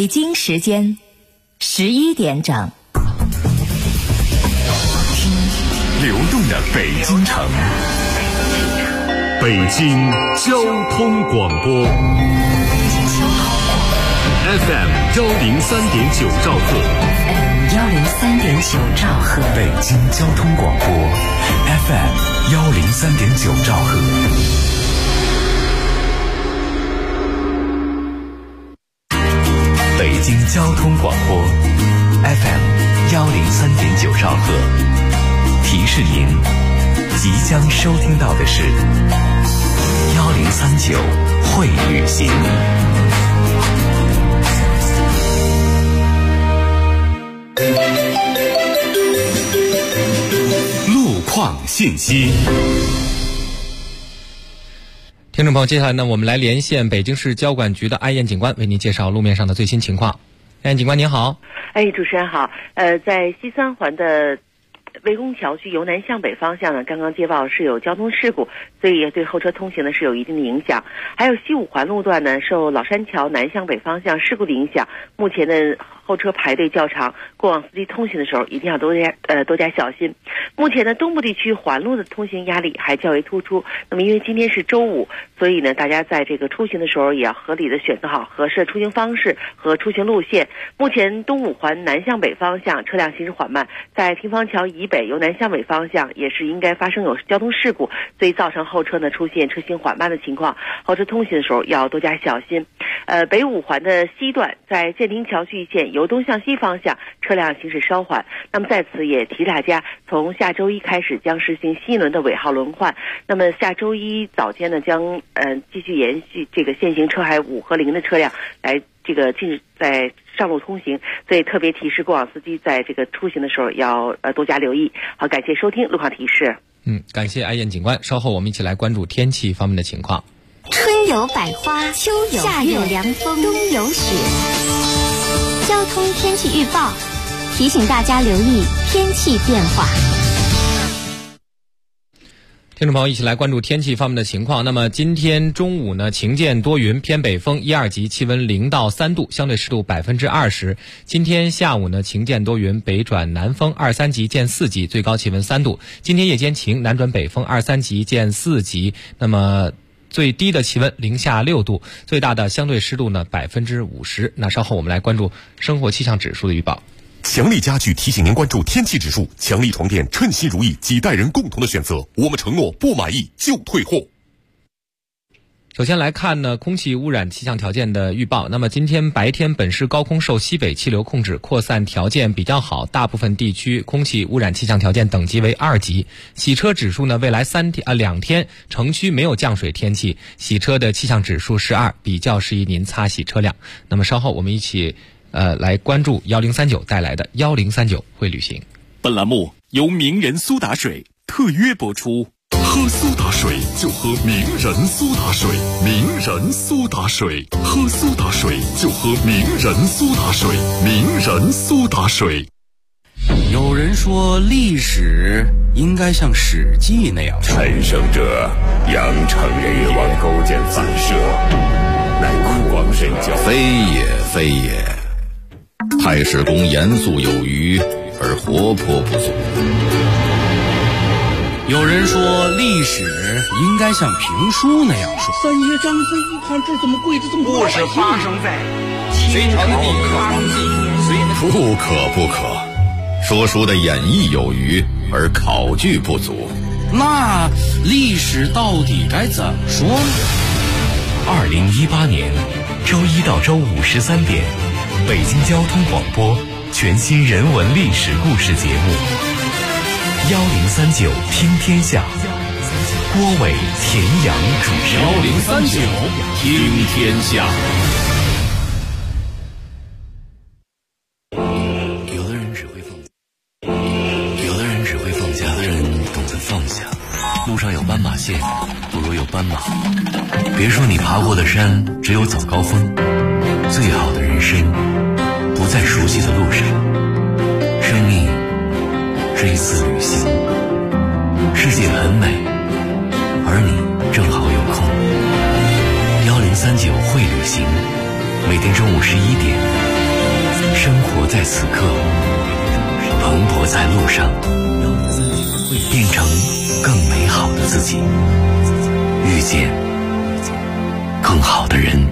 北京时间11点整。 听流动的北京城，北京交通广播 FM 103.9兆赫 103.9兆赫， 北京交通广播 FM 103.9兆赫。北京交通广播 FM 103.9兆赫，提示您即将收听到的是1039会旅行。路况信息。 听众朋友，接下来呢，我们来连线北京市交管局的安燕警官，为您介绍路面上的最新情况。安燕警官您好。 主持人好。在西三环的魏公桥区由南向北方向呢，刚刚接报是有交通事故，所以也对后车通行呢是有一定的影响。还有西五环路段呢，受老山桥南向北方向事故的影响，目前的后车排队较长，过往司机通行的时候一定要多加小心。目前呢，东部地区环路的通行压力还较为突出。那么因为今天是周五，所以呢，大家在这个出行的时候也要合理的选择好合适的出行方式和出行路线。目前东五环南向北方向车辆行驶缓慢，在廷芳桥以北由南向北方向也是应该发生有交通事故，所以造成后车呢出现车行缓慢的情况，后车通行的时候要多加小心。北五环的西段在建亭桥区一线由东向西方向车辆行驶稍缓，那么在此也提大家，从下周一开始将实行新一轮的尾号轮换，那么下周一早间呢将继续延续这个现行车牌5和0的车辆来这个在上路通行，所以特别提示过往司机在这个出行的时候要多加留意。好，感谢收听路况提示。 感谢安燕警官。稍后我们一起来关注天气方面的情况。 春有百花，秋有夏有凉风，冬有雪。交通天气预报提醒大家留意天气变化。 听众朋友，一起来关注天气方面的情况。那么今天中午呢，晴间多云，偏北风1、2级，气温0到3度，相对湿度20%。今天下午呢，晴间多云，北转南风2、3级见4级，最高气温3度。今天夜间晴，南转北风2、3级见4级，那么最低的气温零下6度，最大的相对湿度呢50%。那稍后我们来关注生活气象指数的预报。 强力家具提醒您关注天气指数，强力床垫称心如意，几代人共同的选择，我们承诺不满意就退货。 首先来看呢，空气污染气象条件的预报。那么今天白天本市高空受西北气流控制，扩散条件比较好，大部分地区空气污染气象条件等级为2级。洗车指数呢，未来2天城区没有降水天气，洗车的气象指数是2，比较适宜您擦洗车辆。那么稍后我们一起来关注1039带来的1039会旅行。 本栏目由名人苏打水特约播出。喝苏打水就喝名人苏打水，名人苏打水，喝苏打水就喝名人苏打水，名人苏打水。 有人说历史应该像史记那样， 陈胜者扬长日月，勾践反射，乃酷光神教。 非也非也，太史公严肃有余而活泼不足。有人说历史应该像评书那样说， 三爷张飞一看这怎么跪着这么多？ 故事发生在隋朝康熙年。 不可，说书的演绎有余而考据不足。那历史到底该怎么说呢 ？2018年周1到周5 13点，北京交通广播全新人文历史故事节目1039听天下，郭伟、田阳主持。 1039听天下。 有的人只会放假，有的人懂得放下。路上有斑马线，不如有斑马。别说你爬过的山只有早高峰，最好的人生不在熟悉的路上。生命是一次旅行，世界很美，而你正好有空。1039会旅行，每天中午11点生活在此刻，蓬勃在路上，变成更美好的自己，遇见更好的人。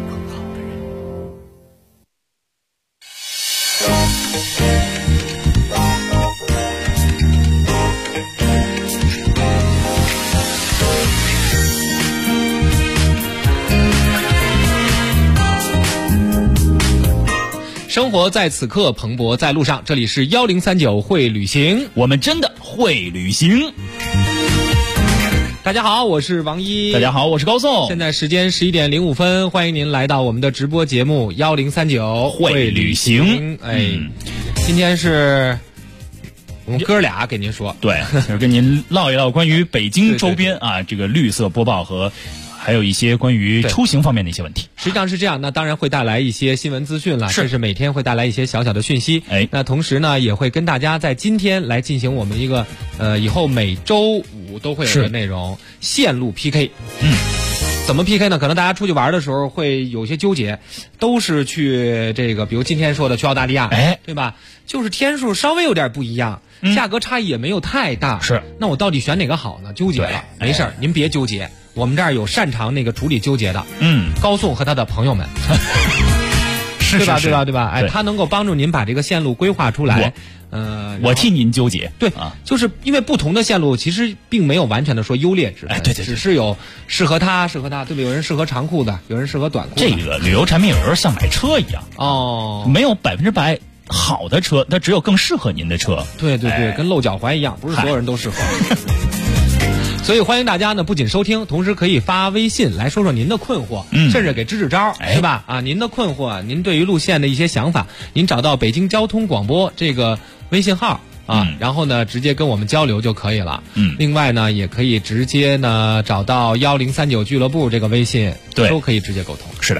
生活在此刻，蓬勃在路上。这里是1039会旅行， 我们真的会旅行。 大家好，我是王一。 大家好，我是高颂。 现在时间11点05分，欢迎您来到我们的直播节目1039 会旅行。 今天是我们哥俩给您说， 对，就是跟您唠一唠关于北京周边啊这个绿色播报和还有一些关于出行方面的一些问题。 实际上是这样，那当然会带来一些新闻资讯了，这是每天会带来一些小小的讯息。那同时呢，也会跟大家在今天来进行我们一个以后每周五都会有的内容线路 PK。怎么 PK 呢？可能大家出去玩的时候会有些纠结，都是去这个，比如今天说的去澳大利亚，对吧？就是天数稍微有点不一样，价格差异也没有太大。 是， 那我到底选哪个好呢？纠结了，没事儿，您别纠结。我们这儿有擅长那个处理纠结的，高颂和他的朋友们，对吧？对吧？对吧？哎，他能够帮助您把这个线路规划出来。 我替您纠结。 对啊，就是因为不同的线路其实并没有完全的说优劣之分， 对， 只是有适合他，对吧？有人适合长裤的，有人适合短裤的。 这个旅游产品有时候像买车一样，没有100%好的车，它只有更适合您的车。 对，跟露脚踝一样，不是所有人都适合。所以欢迎大家呢，不仅收听，同时可以发微信来说说您的困惑，甚至给支招，是吧？啊，您的困惑，您对于路线的一些想法，您找到北京交通广播这个微信号啊，然后呢直接跟我们交流就可以了。另外呢，也可以直接呢找到1039俱乐部这个微信，都可以直接沟通。 是的。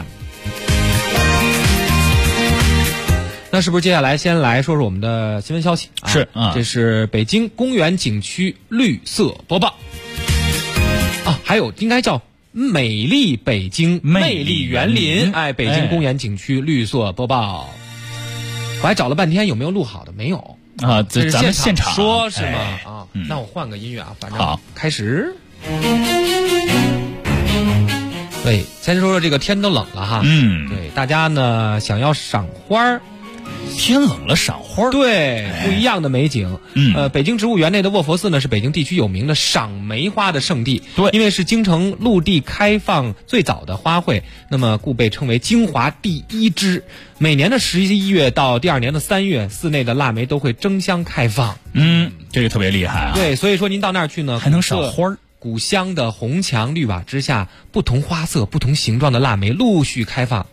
那是不是接下来先来说说我们的新闻消息？ 是这是北京公园景区绿色播报。还有应该叫美丽北京魅力园林，北京公园景区绿色播报。我还找了半天有没有录好的，没有啊，咱们现场说是吗？那我换个音乐啊，反正好， 开始。对，先说说这个天都冷了哈，对，大家呢想要赏花。 天冷了赏花， 对，不一样的美景。北京植物园内的卧佛寺呢，是北京地区有名的赏梅花的圣地。 对， 因为是京城陆地开放最早的花卉，那么故被称为京华第一枝。每年的11月到第2年的3月，寺内的腊梅都会争相开放。 这个特别厉害啊。 对，所以说您到那儿去呢， 还能赏花。 古香的红墙绿瓦之下，不同花色、不同形状的腊梅陆续开放。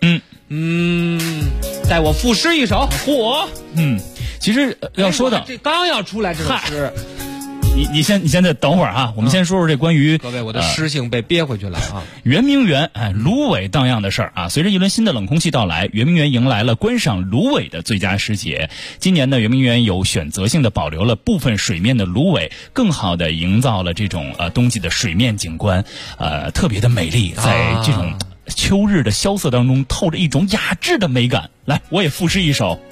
带我赋诗一首。 其实要说的， 这刚要出来这首诗， 你先再等会儿啊，我们先说说这关于各位我的诗性被憋回去了啊。 圆明园芦苇荡漾的事儿啊，随着一轮新的冷空气到来，圆明园迎来了观赏芦苇的最佳时节。今年呢，圆明园有选择性的保留了部分水面的芦苇，更好的营造了这种冬季的水面景观，特别的美丽，在这种秋日的萧瑟当中透着一种雅致的美感。来，我也赋诗一首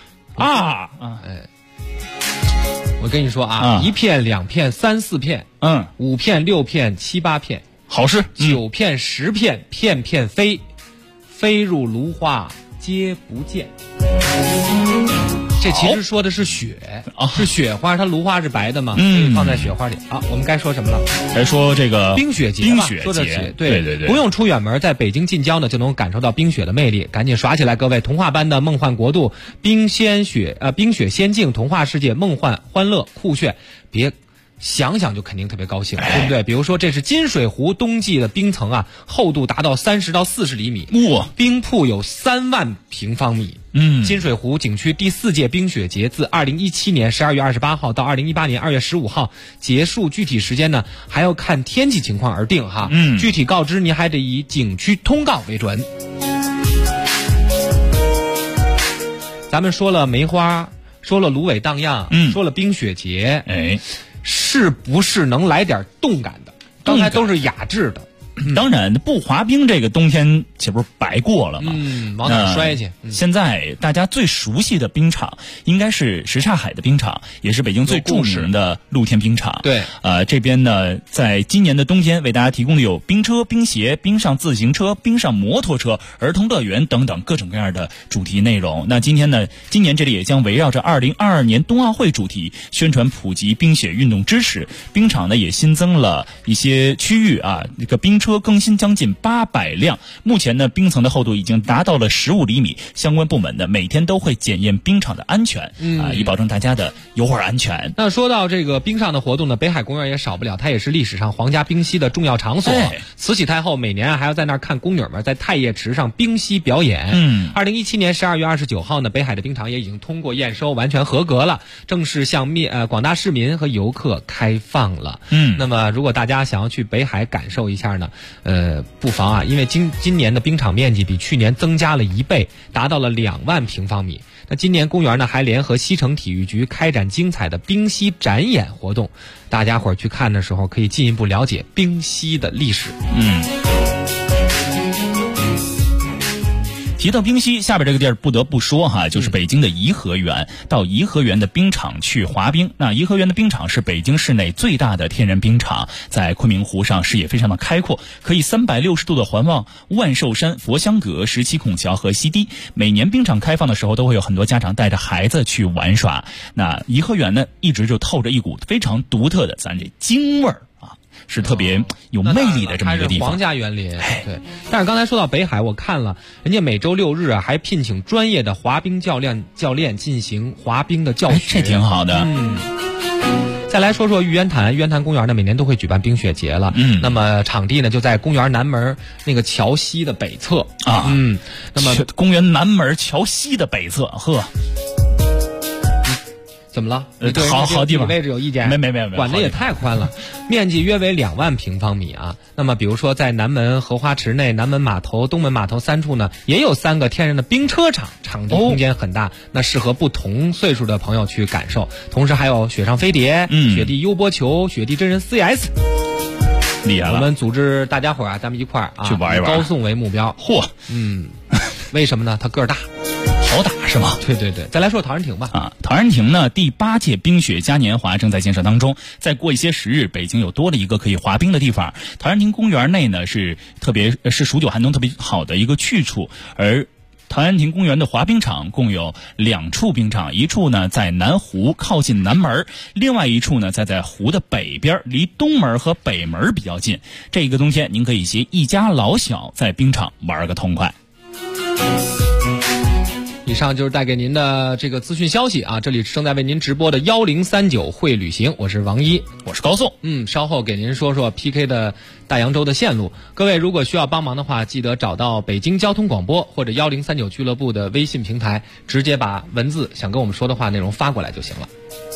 我跟你说啊，1片2片3、4片，5片6片7、8片， 好诗 9片10片，片片飞，飞入芦花皆不见。这其实说的是雪，是雪花，它芦花是白的嘛，所以放在雪花里。我们该说什么了？ 该说这个冰雪节。说的雪，对，不用出远门，在北京近郊呢就能感受到冰雪的魅力。赶紧耍起来，各位！童话般的梦幻国度，冰雪仙境，童话世界，梦幻欢乐酷炫，别想想就肯定特别高兴，对不对？比如说，这是金水湖冬季的冰层啊，厚度达到30到40厘米，冰瀑有3万平方米。金水湖景区第4届冰雪节自2017年12月28号到2018年2月15号结束，具体时间呢还要看天气情况而定哈。具体告知您还得以景区通告为准。咱们说了梅花，说了芦苇荡漾，说了冰雪节，是不是能来点动感的？刚才都是雅致的， 当然不滑冰这个冬天岂不是白过了吗？ 往哪摔去？ 现在大家最熟悉的冰场应该是什刹海的冰场，也是北京最著名的露天冰场。 对， 这边呢，在今年的冬天为大家提供的有冰车、冰鞋、冰上自行车、冰上摩托车、儿童乐园等等各种各样的主题内容。那今年这里也将围绕着2022年冬奥会主题，宣传普及冰雪运动知识。冰场呢也新增了一些区域啊，这个冰车更新将近800辆。目前呢，冰层的厚度已经达到了15厘米。相关部门呢每天都会检验冰场的安全，以保证大家的游玩安全。 那说到这个冰上的活动呢，北海公园也少不了，它也是历史上皇家冰嬉的重要场所。慈禧太后每年还要在那儿看宫女们在太液池上冰嬉表演。2017年12月29号呢，北海的冰场也已经通过验收，完全合格了，正式向广大市民和游客开放了。那么如果大家想要去北海感受一下呢，不妨啊，因为今年的冰场面积比去年增加了1倍，达到了2万平方米。那今年公园呢还联合西城体育局开展精彩的冰嬉展演活动，大家伙儿去看的时候可以进一步了解冰嬉的历史。 提到冰嬉，下边这个地儿不得不说哈，就是北京的颐和园。到颐和园的冰场去滑冰。那颐和园的冰场是北京市内最大的天然冰场，在昆明湖上视野非常的开阔，可以360度的环望万寿山、佛香阁、17孔桥和西堤。每年冰场开放的时候，都会有很多家长带着孩子去玩耍。那颐和园呢，一直就透着一股非常独特的咱这京味儿。是特别有魅力的这么一个地方， 皇家园林。对，但是刚才说到北海，我看了人家每周6日啊，还聘请专业的滑冰教练进行滑冰的教学， 这挺好的。 再来说说玉渊潭公园呢，每年都会举办冰雪节了。那么场地呢就在公园南门那个桥西的北侧啊。那么公园南门桥西的北侧， 怎么了？ 好地方， 位置有意见？ 没， 管的也太宽了，面积约为2万平方米啊。那么比如说在南门荷花池内、南门码头、东门码头3处呢，也有3个天然的冰车场，场地空间很大，那适合不同岁数的朋友去感受。同时还有雪上飞碟、雪地悠波球、雪地真人 CS。 厉害了！ 我们组织大家伙啊，咱们一块儿去玩一玩， 以高颂为目标。为什么呢？它个儿大。 好打是吗？ 对。再来说陶然亭吧。 陶然亭呢，第8届冰雪嘉年华正在建设当中。再过一些时日，北京又多了一个可以滑冰的地方。陶然亭公园内呢，是数9寒冬特别好的一个去处。而陶然亭公园的滑冰场共有2处冰场，一处呢在南湖靠近南门，另外一处呢在湖的北边，离东门和北门比较近。这个冬天您可以携一家老小在冰场玩个痛快。 以上就是带给您的这个资讯消息啊！这里正在为您直播的1039会旅行，我是王一， 我是高颂。 稍后给您说说 PK 的大洋洲的线路。各位如果需要帮忙的话，记得找到北京交通广播或者1039俱乐部的微信平台，直接把文字想跟我们说的话内容发过来就行了。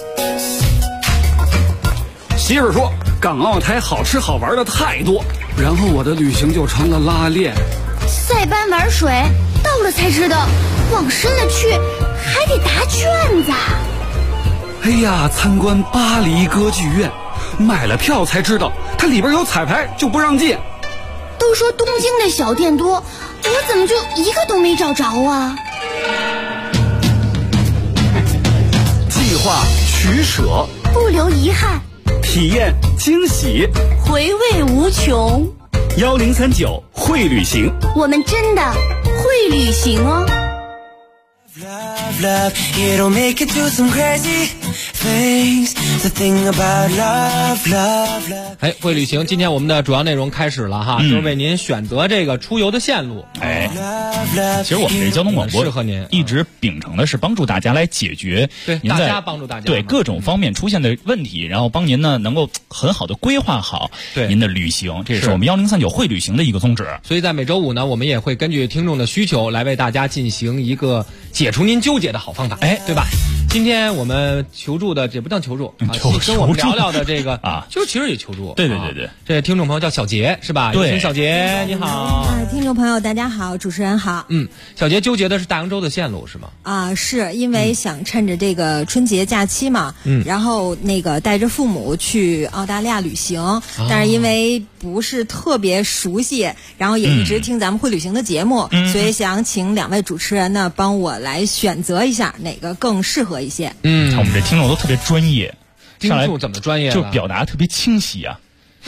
媳妇说港澳台好吃好玩的太多，然后我的旅行就成了拉练。 塞班玩水，到了才知道往深了去还得答卷子。 哎呀，参观巴黎歌剧院，买了票才知道它里边有彩排就不让进。 都说东京的小店多，我怎么就一个都没找着啊？ 计划取舍， 不留遗憾， 体验惊喜， 回味无穷。 1039会旅行， 我们真的会旅行哦。 Love, it'll make you do some crazy things. The thing about love. 会旅行，今天我们的主要内容开始了哈，就是为您选择这个出游的线路。 其实我们这交通广播适合您， 一直秉承的是帮助大家来解决大家帮助大家对各种方面出现的问题，然后帮您呢能够很好的规划好您的旅行，这也是我们1039会旅行的一个宗旨。 所以在每周5呢，我们也会根据听众的需求来为大家进行一个解除您纠结的好方法，对吧？ 今天我们求助的也不当求助啊，跟我们聊聊的这个啊，就是其实也求助。 对， 这听众朋友叫小杰是吧？ 对， 小杰你好。 听众朋友大家好，主持人好。 小杰纠结的是大洋洲的线路是吗？ 啊，是因为想趁着这个春节假期嘛，然后那个带着父母去澳大利亚旅行，但是因为不是特别熟悉，然后也一直听咱们会旅行的节目，所以想请2位主持人呢帮我来选择一下哪个更适合一些。 我们这听众都特别专业， 听众怎么专业？ 就表达特别清晰啊。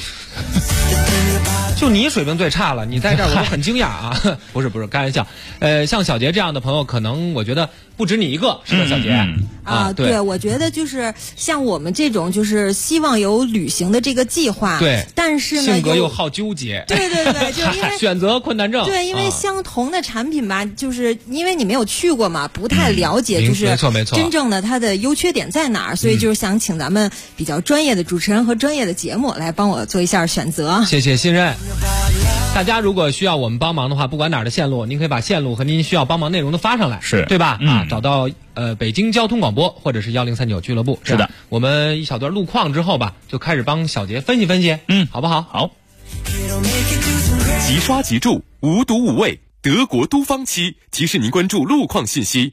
就你水平最差了，你在这儿我都很惊讶啊！不是，开玩笑。像小杰这样的朋友，可能我觉得不止你一个，是吧，小杰？ 对，我觉得就是像我们这种，就是希望有旅行的这个计划， 对， 但是呢， 性格又好纠结， 对，就是因为选择困难症， 对，因为相同的产品吧，就是因为你没有去过嘛，不太了解，就是没错， 真正的它的优缺点在哪儿，所以就是想请咱们比较专业的主持人和专业的节目来帮我做一下选择。 谢谢信任。大家如果需要我们帮忙的话，不管哪儿的线路，您可以把线路和您需要帮忙内容都发上来， 是对吧？找到北京交通广播或者是1039俱乐部， 是的。 我们一小段路况之后吧，就开始帮小杰分析，好不好？ 好。 即刷即住，无毒无味，德国都方漆提示您关注路况信息。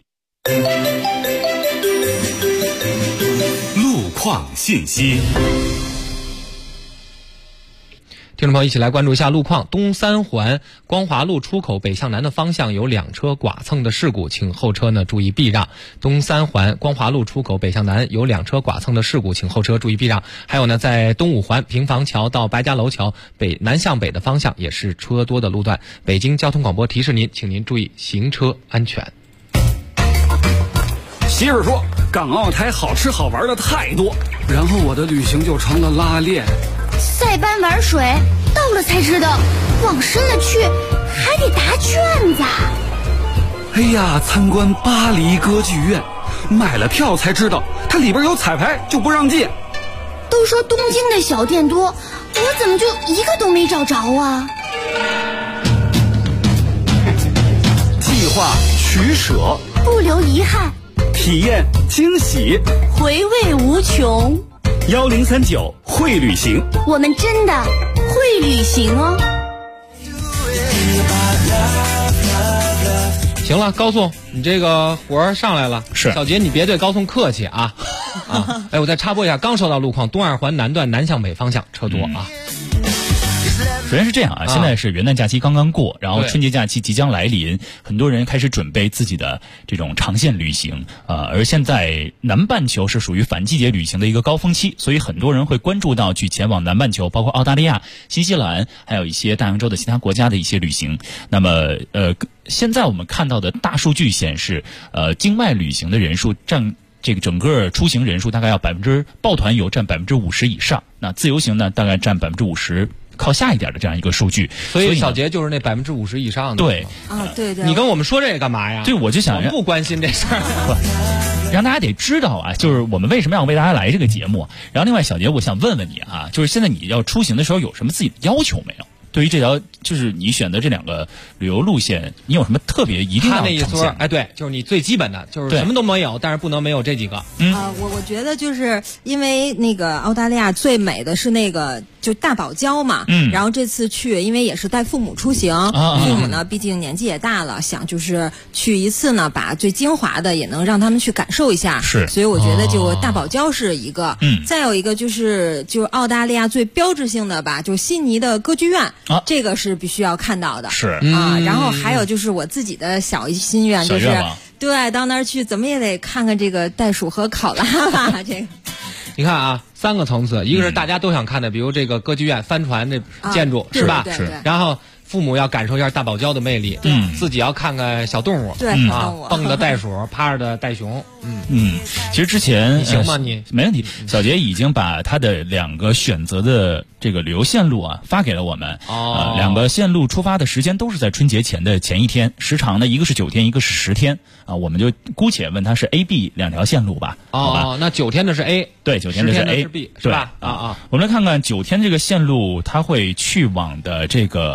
路况信息。 听众朋友，一起来关注一下路况。东三环光华路出口北向南的方向有2车剐蹭的事故，请后车呢注意避让。东三环光华路出口北向南有2车剐蹭的事故，请后车注意避让。还有呢，在东五环平房桥到白家楼桥南向北的方向也是车多的路段。北京交通广播提示您，请您注意行车安全。 媳妇说，港澳台好吃好玩的太多，然后我的旅行就成了拉练。 塞班玩水，到了才知道，往深了去还得答卷子。 哎呀，参观巴黎歌剧院，买了票才知道，它里边有彩排就不让进。 都说东京的小店多，我怎么就一个都没找着啊？ 计划取舍， 不留遗憾， 体验惊喜， 回味无穷。 1039会旅行， 我们真的会旅行哦。 行了，高颂，你这个活儿上来了。 是， 小杰，你别对高颂客气啊。我再插播一下，刚收到路况，东二环南段南向北方向车多啊。 首先是这样啊，现在是元旦假期刚刚过，然后春节假期即将来临，很多人开始准备自己的这种长线旅行而现在南半球是属于反季节旅行的一个高峰期，所以很多人会关注到去前往南半球，包括澳大利亚、新西兰，还有一些大洋洲的其他国家的一些旅行。那么现在我们看到的大数据显示，境外旅行的人数占这个整个出行人数大概要抱团游占50%以上，那自由行呢大概占50%。靠下一点的这样一个数据， 所以小杰就是那50%以上的。 对啊，对， 你跟我们说这个干嘛呀？ 对，我就想不关心这事儿， 让大家得知道啊，就是我们为什么要为大家来这个节目。然后另外，小杰，我想问问你啊，就是现在你要出行的时候有什么自己的要求没有？对于这条，就是你选择这2个旅游路线，你有什么特别一定要他那一说，对，就是你最基本的，就是什么都没有，但是不能没有这几个。 我觉得就是因为那个澳大利亚最美的是那个就大堡礁嘛，然后这次去，因为也是带父母出行，父母呢毕竟年纪也大了，想就是去一次呢，把最精华的也能让他们去感受一下。 是， 所以我觉得就大堡礁是一个，再有一个就是澳大利亚最标志性的吧，就悉尼的歌剧院。这个是必须要看到的， 是然后还有就是我自己的小心愿，就是对到那儿去怎么也得看看这个袋鼠和考拉吧。这个你看啊，3个层次，一个是大家都想看的，比如这个歌剧院帆船这建筑，是吧？ 是。 然后父母要感受一下大堡礁的魅力，自己要看看小动物， 对蹦的袋鼠，趴着的袋熊， 其实之前你行吗？你没问题。小杰已经把他的2个选择的这个旅游线路啊发给了我们。2个线路出发的时间都是在春节前的前一天，时长呢一个是9天，一个是10天啊。我们就姑且问他是 A、B 2条线路吧。 那9天的是 A， 对，9天的是 A， 是 B， 是吧？ 我们来看看9天这个线路，它会去往的这个目的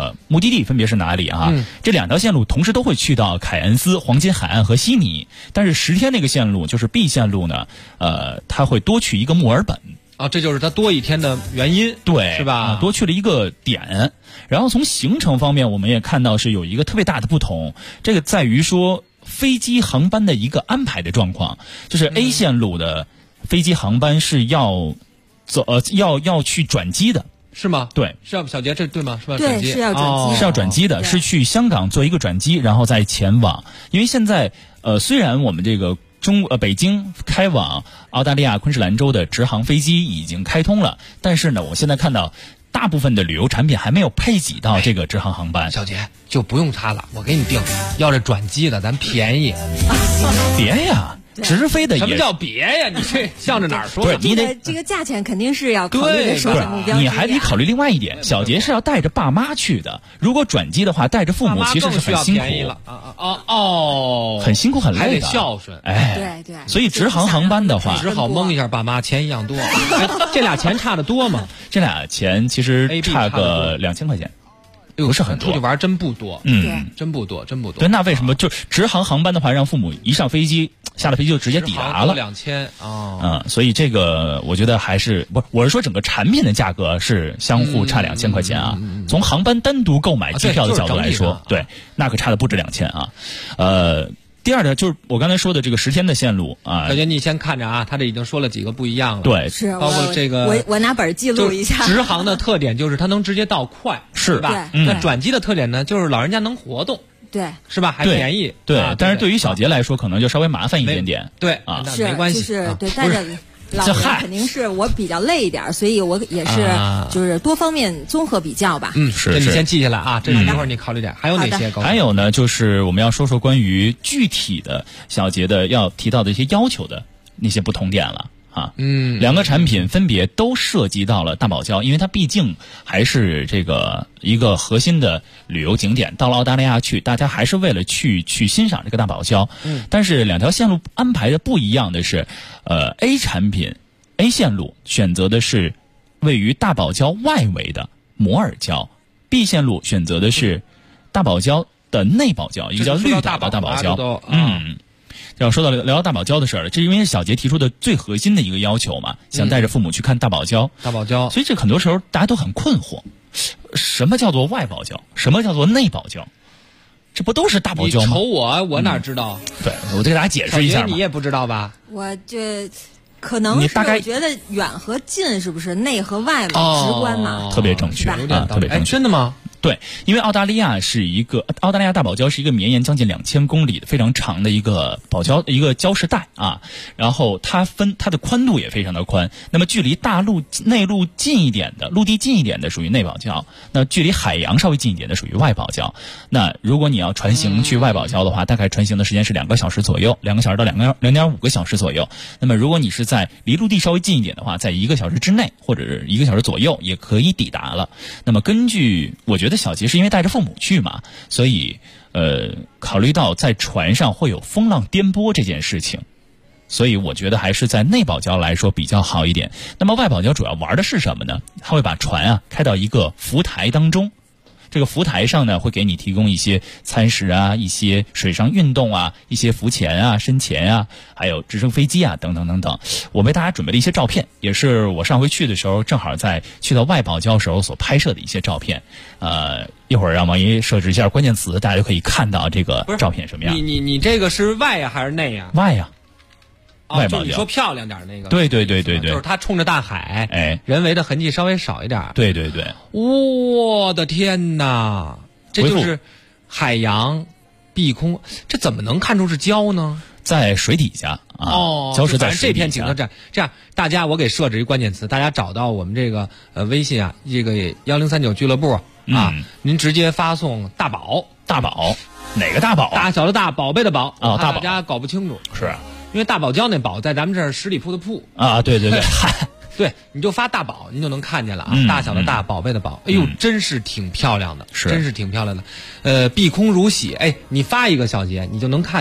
的地分别是哪里啊？这2条线路同时都会去到凯恩斯、黄金海岸和悉尼，但是10天那个线路就是 B 线路呢，它会多去一个墨尔本。 这就是它多一天的原因， 对， 是吧？ 多去了一个点。然后从行程方面，我们也看到是有一个特别大的不同，这个在于说飞机航班的一个安排的状况，就是 A 线路的飞机航班是要去转机的。 是吗？ 对， 是要小杰这对吗？是吧？ 对，是要转机， 是要转机的，是去香港做一个转机，然后再前往。因为现在虽然我们这个北京开往澳大利亚昆士兰州的直航飞机已经开通了，但是呢，我现在看到大部分的旅游产品还没有配给到这个直航航班。 小杰就不用它了，我给你订，要这转机的咱便宜。 别呀。直飞的也什么叫别呀？你这向着哪儿说？ 不是你得这个价钱肯定是要考虑的首选目标。 你还得考虑另外一点，小杰是要带着爸妈去的。如果转机的话，带着父母其实是很辛苦了。很辛苦很累的， 还得孝顺。 对。 所以直航航班的话， 只好蒙一下爸妈，钱一样多。这俩钱差得多吗？ 这俩钱其实差个2000块钱。不是很多， 出去玩真不多，真不多。 对，那为什么就直航航班的话，让父母一上飞机，下了飞机就直接抵达了 ？2000 所以这个我觉得还是我是说整个产品的价格是相互差2000块钱啊。从航班单独购买机票的角度来说，对，那可差的不止2000啊。第二呢，就是我刚才说的这个10天的线路啊。 小杰，你先看着啊，他这已经说了几个不一样了。 对， 是包括这个， 我拿本记录一下。 直航的特点就是它能直接到快， 是吧？那转机的特点呢，就是老人家能活动， 对， 是吧？还便宜， 对。但是对于小杰来说，可能就稍微麻烦一点点。 对啊， 是没关系， 就是对，但是。老人肯定是我比较累一点，所以我也是就是多方面综合比较吧。 是。 你先记下来啊，这一会儿你考虑点。还有哪些？ 还有呢，就是我们要说说关于具体的小杰的要提到的一些要求的那些不同点了。2个产品分别都涉及到了大堡礁，因为它毕竟还是这个一个核心的旅游景点。到了澳大利亚去，大家还是为了去欣赏这个大堡礁。但是2条线路安排的不一样的是，A 产品 A 线路选择的是位于大堡礁外围的摩尔礁 ，B 线路选择的是大堡礁的内堡礁，一个叫绿岛的大堡礁。要说到聊大堡礁的事儿，这因为是小杰提出的最核心的一个要求嘛，想带着父母去看大堡礁。所以这很多时候大家都很困惑，什么叫做外堡礁，什么叫做内堡礁？这不都是大堡礁吗？ 你瞅我哪知道？ 对，我得给大家解释一下嘛。 你也不知道吧？ 我这可能是我觉得远和近是不是内和外嘛，直观嘛， 特别正确啊，特别正确。 真的吗？ 对，因为澳大利亚大堡礁是一个绵延将近2000公里的非常长的一个堡礁，一个礁石带啊。然后它的宽度也非常的宽。那么距离大陆内陆近一点的，陆地近一点的属于内堡礁，那距离海洋稍微近一点的属于外堡礁。那如果你要船行去外堡礁的话，大概船行的时间是2个小时左右，2个小时到2.5个小时左右。那么如果你是在离陆地稍微近一点的话，在1个小时之内或者是1个小时左右也可以抵达了。那么根据我觉得小杰是因为带着父母去嘛，所以考虑到在船上会有风浪颠簸这件事情，所以我觉得还是在内堡礁来说比较好一点。那么外堡礁主要玩的是什么呢？它会把船开到一个浮台当中，这个浮台上呢会给你提供一些餐食啊，一些水上运动啊，一些浮潜啊、深潜啊，还有直升飞机啊等等等等。我为大家准备了一些照片，也是我上回去的时候正好在去到外堡礁时候所拍摄的一些照片。一会儿让王姨设置一下关键词，大家就可以看到这个照片什么样。 你这个是外呀还是内呀？ 外呀。外堡礁， 你说漂亮点那个， 对， 就是它冲着大海，人为的痕迹稍微少一点。 对， 我的天哪，这就是海洋碧空，这怎么能看出是礁呢？ 在水底下礁石在水底下。 这片景色这样，大家我给设置一关键词，大家找到我们这个微信这个1039俱乐部您直接发送大宝， 哪个大宝？ 大小的大，宝贝的宝大宝， 大家搞不清楚是。 因为大堡礁那堡在咱们这儿十里铺的铺对， 对，你就发大宝，您就能看见了大小的大，宝贝的宝，哎呦，真是挺漂亮的，真是挺漂亮的。碧空如洗，你发一个小节，你就能看见，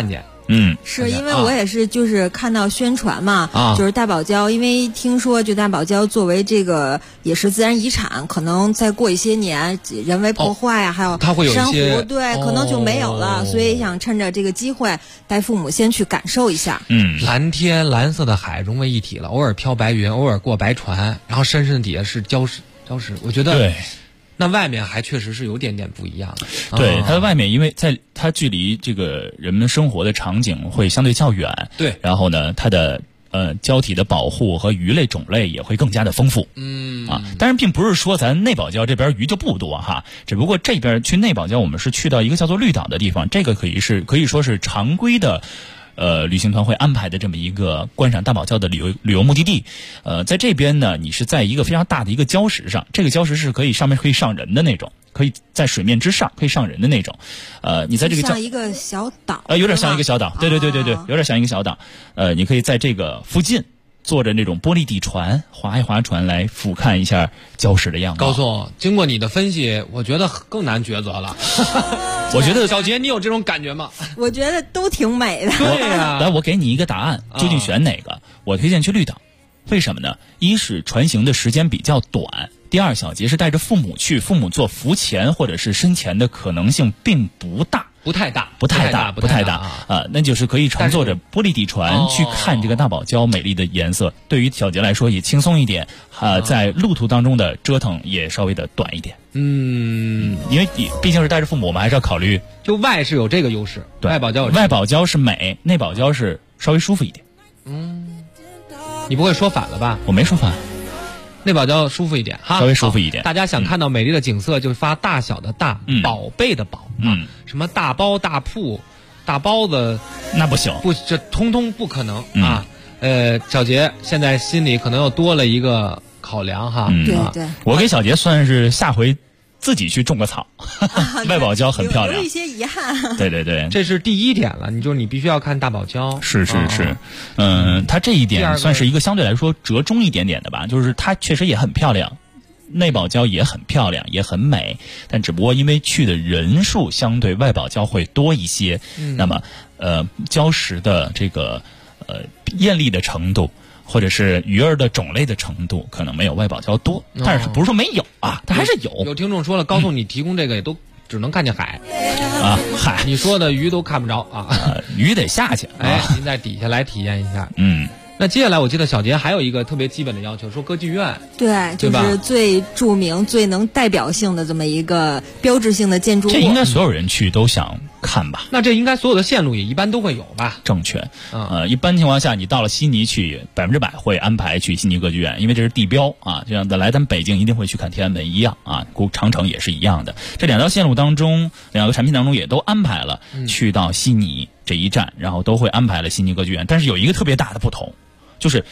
是因为我也是就是看到宣传嘛，就是大堡礁，因为听说就大堡礁作为这个也是自然遗产，可能再过一些年人为破坏啊，还有珊瑚，对，可能就没有了，所以想趁着这个机会带父母先去感受一下。 蓝天蓝色的海融为一体了，偶尔飘白云，偶尔过白船，然后深深底下是礁石，我觉得对。 那外面还确实是有点不一样的。 对，它的外面，因为它距离这个人们生活的场景会相对较远。 对。 然后呢，它的礁体的保护和鱼类种类也会更加的丰富。当然并不是说咱内堡礁这边鱼就不多哈，只不过这边去内堡礁，我们是去到一个叫做绿岛的地方，这个可以说是常规的。旅行团会安排的这么一个观赏大堡礁的旅游目的地，在这边呢，你是在一个非常大的一个礁石上，这个礁石是上面可以上人的那种，可以在水面之上可以上人的那种，你在这个像一个小岛， 有点像一个小岛，对，有点像一个小岛，你可以在这个附近坐着那种玻璃底船划一划船来俯瞰一下礁石的样子。 高总，经过你的分析，我觉得更难抉择了。我觉得小杰，你有这种感觉吗？ 我觉得都挺美的。 对呀， 来，我给你一个答案，究竟选哪个？我推荐去绿岛，为什么呢？一是船行的时间比较短，第二，小杰是带着父母去，父母做浮潜或者是深潜的可能性并不大。 不太大啊，那就是可以乘坐着玻璃底船去看这个大堡礁美丽的颜色。对于小杰来说也轻松一点，在路途当中的折腾也稍微的短一点。因为毕竟是带着父母，我们还是要考虑。 就外是有这个优势， 对， 外堡礁是美，内堡礁是稍微舒服一点。 你不会说反了吧？ 我没说反。 内堡礁舒服一点哈， 稍微舒服一点。 大家想看到美丽的景色，就发大小的大，宝贝的宝，什么大包大铺、大包子， 那不行， 这通通不可能啊。小杰现在心里可能又多了一个考量哈。 对， 我给小杰算是下回自己去种个草，外堡礁很漂亮， 有一些遗憾。 对， 这是第一点了，你必须要看大堡礁。 是，它这一点算是一个相对来说折中一点点的吧，就是它确实也很漂亮，内堡礁也很漂亮，也很美，但只不过因为去的人数相对外堡礁会多一些，那么礁石的这个艳丽的程度。或者是鱼儿的种类的程度可能没有外堡礁多，但是不是说没有啊，它还是有。 有听众说了，高总你提供这个也都只能看见海啊，海， 你说的鱼都看不着啊， 鱼得下去。 您在底下来体验一下。那接下来我记得小杰还有一个特别基本的要求，说歌剧院， 对，就是最著名、最能代表性的这么一个标志性的建筑物， 这应该所有人去都想看吧？ 那这应该所有的线路也一般都会有吧？ 正确。一般情况下，你到了悉尼去，100%会安排去悉尼歌剧院，因为这是地标啊。就像来咱北京一定会去看天安门一样啊，长城也是一样的。这两条线路当中，两个产品当中也都安排了去到悉尼这一站，然后都会安排了悉尼歌剧院。但是有一个特别大的不同。就是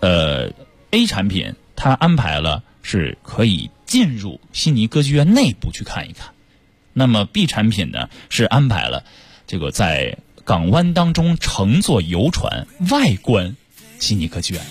，A 产品它安排了是可以进入悉尼歌剧院内部去看一看，那么 B 产品呢是安排了这个在港湾当中乘坐游船外观悉尼歌剧院。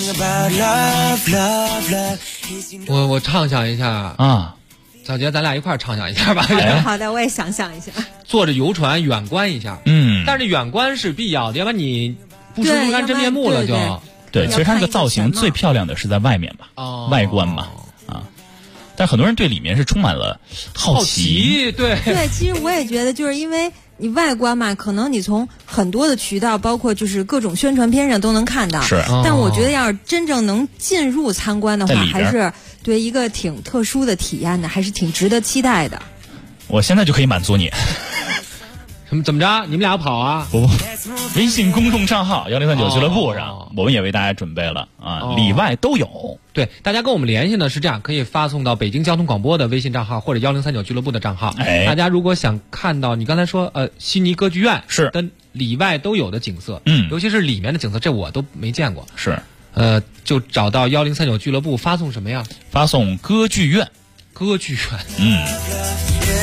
我畅想一下啊，小杰，咱俩一块儿畅想一下吧。 好的，我也想象一下， 坐着游船远观一下。但是远观是必要的，要不然你。不识不干真面目了就。 对，其实它这个造型最漂亮的是在外面吧，外观嘛，但很多人对里面是充满了好奇。 对， 其实我也觉得，就是因为你外观嘛，可能你从很多的渠道，包括就是各种宣传片上都能看到。 是。 但我觉得要是真正能进入参观的话，还是对一个挺特殊的体验的，还是挺值得期待的。 我现在就可以满足你。 怎么着？你们俩要跑啊？ 不，微信公众账号1039俱乐部上，我们也为大家准备了里外都有。 对，大家跟我们联系呢是这样，可以发送到北京交通广播的微信账号或者1039俱乐部的账号。大家如果想看到你刚才说悉尼歌剧院是的里外都有的景色，尤其是里面的景色，这我都没见过。 是， 就找到1039俱乐部，发送什么呀？ 发送歌剧院。 歌剧院。